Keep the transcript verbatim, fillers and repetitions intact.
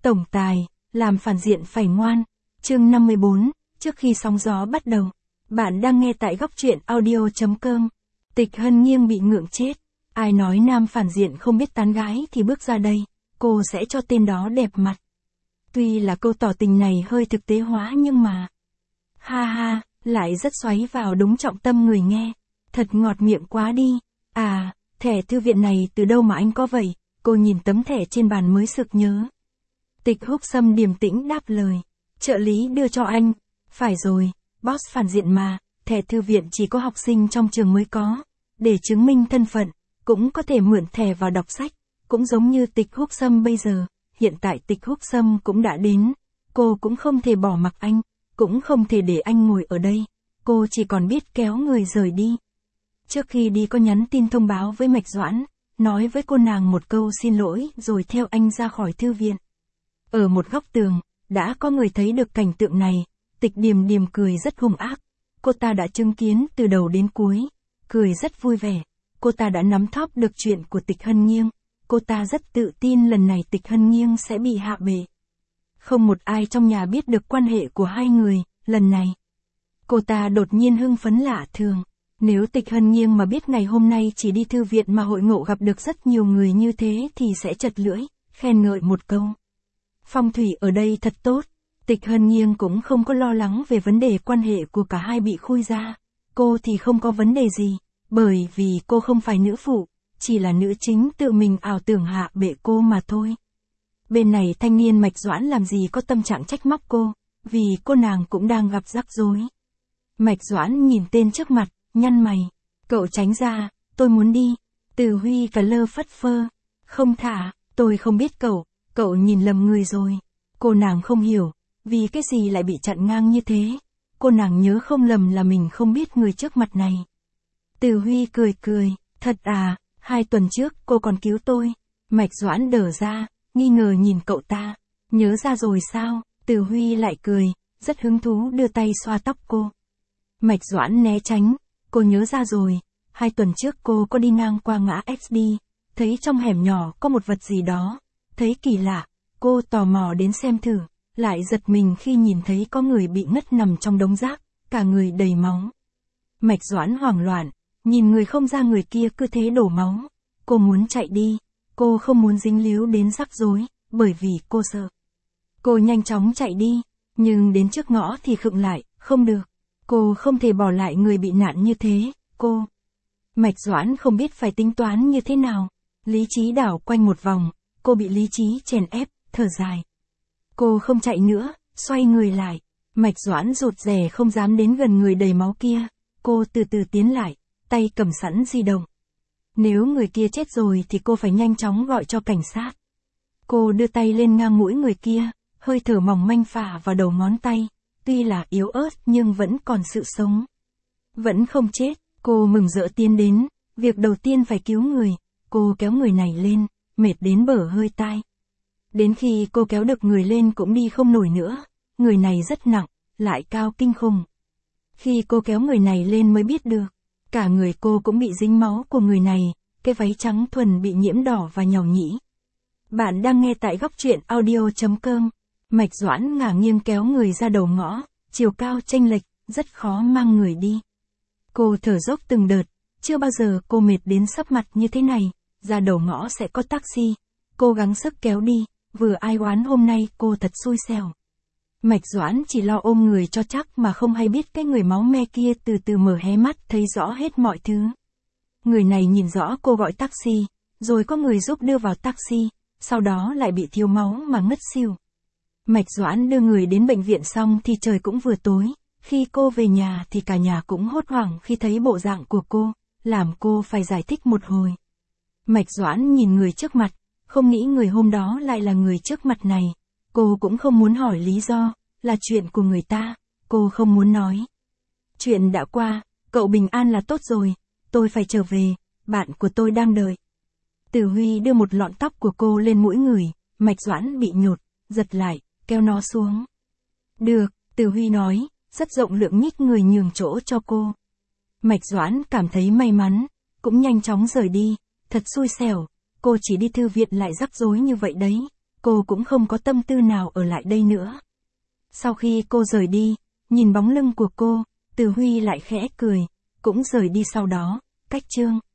Tổng tài, làm phản diện phải ngoan. Chương năm mươi bốn, trước khi sóng gió bắt đầu. Bạn đang nghe tại góc truyện audio chấm com. Tịch Hân Nghiêng bị ngượng chết. Ai nói nam phản diện không biết tán gái thì bước ra đây, cô sẽ cho tên đó đẹp mặt. Tuy là câu tỏ tình này hơi thực tế hóa nhưng mà... Ha ha, lại rất xoáy vào đúng trọng tâm người nghe. Thật ngọt miệng quá đi. À, thẻ thư viện này từ đâu mà anh có vậy? Cô nhìn tấm thẻ trên bàn mới sực nhớ. Tịch Húc Sâm điềm tĩnh đáp lời. Trợ lý đưa cho anh. Phải rồi, boss phản diện mà, thẻ thư viện chỉ có học sinh trong trường mới có. Để chứng minh thân phận, cũng có thể mượn thẻ vào đọc sách. Cũng giống như Tịch Húc Sâm bây giờ, hiện tại Tịch Húc Sâm cũng đã đến. Cô cũng không thể bỏ mặc anh, cũng không thể để anh ngồi ở đây. Cô chỉ còn biết kéo người rời đi. Trước khi đi có nhắn tin thông báo với Mạch Doãn, nói với cô nàng một câu xin lỗi rồi theo anh ra khỏi thư viện. Ở một góc tường, đã có người thấy được cảnh tượng này, Tịch Điềm Điềm cười rất hung ác. Cô ta đã chứng kiến từ đầu đến cuối, cười rất vui vẻ. Cô ta đã nắm thóp được chuyện của Tịch Hân Nghiêng. Cô ta rất tự tin lần này Tịch Hân Nghiêng sẽ bị hạ bệ. Không một ai trong nhà biết được quan hệ của hai người, lần này. Cô ta đột nhiên hưng phấn lạ thường. Nếu Tịch Hân Nghiêng mà biết ngày hôm nay chỉ đi thư viện mà hội ngộ gặp được rất nhiều người như thế thì sẽ chật lưỡi, khen ngợi một câu. Phong thủy ở đây thật tốt. Tịch Hân Nghiêng cũng không có lo lắng về vấn đề quan hệ của cả hai bị khui ra. Cô thì không có vấn đề gì, bởi vì cô không phải nữ phụ, chỉ là nữ chính tự mình ảo tưởng hạ bệ cô mà thôi. Bên này thanh niên Mạch Doãn làm gì có tâm trạng trách móc cô, vì cô nàng cũng đang gặp rắc rối. Mạch Doãn nhìn tên trước mặt, nhăn mày. Cậu tránh ra, tôi muốn đi. Từ Huy cả lơ phất phơ. Không thả, tôi không biết cậu, cậu nhìn lầm người rồi. Cô nàng không hiểu, vì cái gì lại bị chặn ngang như thế. Cô nàng nhớ không lầm là mình không biết người trước mặt này. Từ Huy cười cười, thật à, hai tuần trước cô còn cứu tôi. Mạch Doãn đờ ra, nghi ngờ nhìn cậu ta. Nhớ ra rồi sao? Từ Huy lại cười, rất hứng thú đưa tay xoa tóc cô. Mạch Doãn né tránh. Cô nhớ ra rồi, hai tuần trước cô có đi ngang qua ngã ét đê, thấy trong hẻm nhỏ có một vật gì đó, thấy kỳ lạ, cô tò mò đến xem thử, lại giật mình khi nhìn thấy có người bị ngất nằm trong đống rác, cả người đầy máu. Mạch Doãn hoảng loạn, nhìn người không ra người kia cứ thế đổ máu, cô muốn chạy đi, cô không muốn dính líu đến rắc rối, bởi vì cô sợ. Cô nhanh chóng chạy đi, nhưng đến trước ngõ thì khựng lại, không được. Cô không thể bỏ lại người bị nạn như thế, cô. Mạch Doãn không biết phải tính toán như thế nào. Lý trí đảo quanh một vòng, cô bị lý trí chèn ép, thở dài. Cô không chạy nữa, xoay người lại. Mạch Doãn rụt rè không dám đến gần người đầy máu kia. Cô từ từ tiến lại, tay cầm sẵn di động. Nếu người kia chết rồi thì cô phải nhanh chóng gọi cho cảnh sát. Cô đưa tay lên ngang mũi người kia, hơi thở mỏng manh phả vào đầu ngón tay. Tuy là yếu ớt nhưng vẫn còn sự sống. Vẫn không chết, cô mừng rỡ tiến đến, việc đầu tiên phải cứu người, cô kéo người này lên, mệt đến bở hơi tai. Đến khi cô kéo được người lên cũng đi không nổi nữa, người này rất nặng, lại cao kinh khủng. Khi cô kéo người này lên mới biết được, cả người cô cũng bị dính máu của người này, cái váy trắng thuần bị nhiễm đỏ và nhàu nhĩ. Bạn đang nghe tại góc truyện audio chấm com. Mạch Doãn ngả nghiêng kéo người ra đầu ngõ, chiều cao chênh lệch, rất khó mang người đi. Cô thở dốc từng đợt, chưa bao giờ cô mệt đến sắp mặt như thế này, ra đầu ngõ sẽ có taxi. Cô gắng sức kéo đi, vừa ai oán hôm nay cô thật xui xẻo. Mạch Doãn chỉ lo ôm người cho chắc mà không hay biết cái người máu me kia từ từ mở hé mắt thấy rõ hết mọi thứ. Người này nhìn rõ cô gọi taxi, rồi có người giúp đưa vào taxi, sau đó lại bị thiếu máu mà ngất xỉu. Mạch Doãn đưa người đến bệnh viện xong thì trời cũng vừa tối, khi cô về nhà thì cả nhà cũng hốt hoảng khi thấy bộ dạng của cô, làm cô phải giải thích một hồi. Mạch Doãn nhìn người trước mặt, không nghĩ người hôm đó lại là người trước mặt này, cô cũng không muốn hỏi lý do, là chuyện của người ta, cô không muốn nói. Chuyện đã qua, cậu bình an là tốt rồi, tôi phải trở về, bạn của tôi đang đợi. Từ Huy đưa một lọn tóc của cô lên mũi người, Mạch Doãn bị nhột, giật lại, kéo nó xuống. Được, Từ Huy nói, rất rộng lượng nhích người nhường chỗ cho cô. Mạch Doãn cảm thấy may mắn, cũng nhanh chóng rời đi, thật xui xẻo, cô chỉ đi thư viện lại rắc rối như vậy đấy. cô cũng không có tâm tư nào ở lại đây nữa. Sau khi cô rời đi, nhìn bóng lưng của cô, Từ Huy lại khẽ cười, cũng rời đi sau đó, cách Trương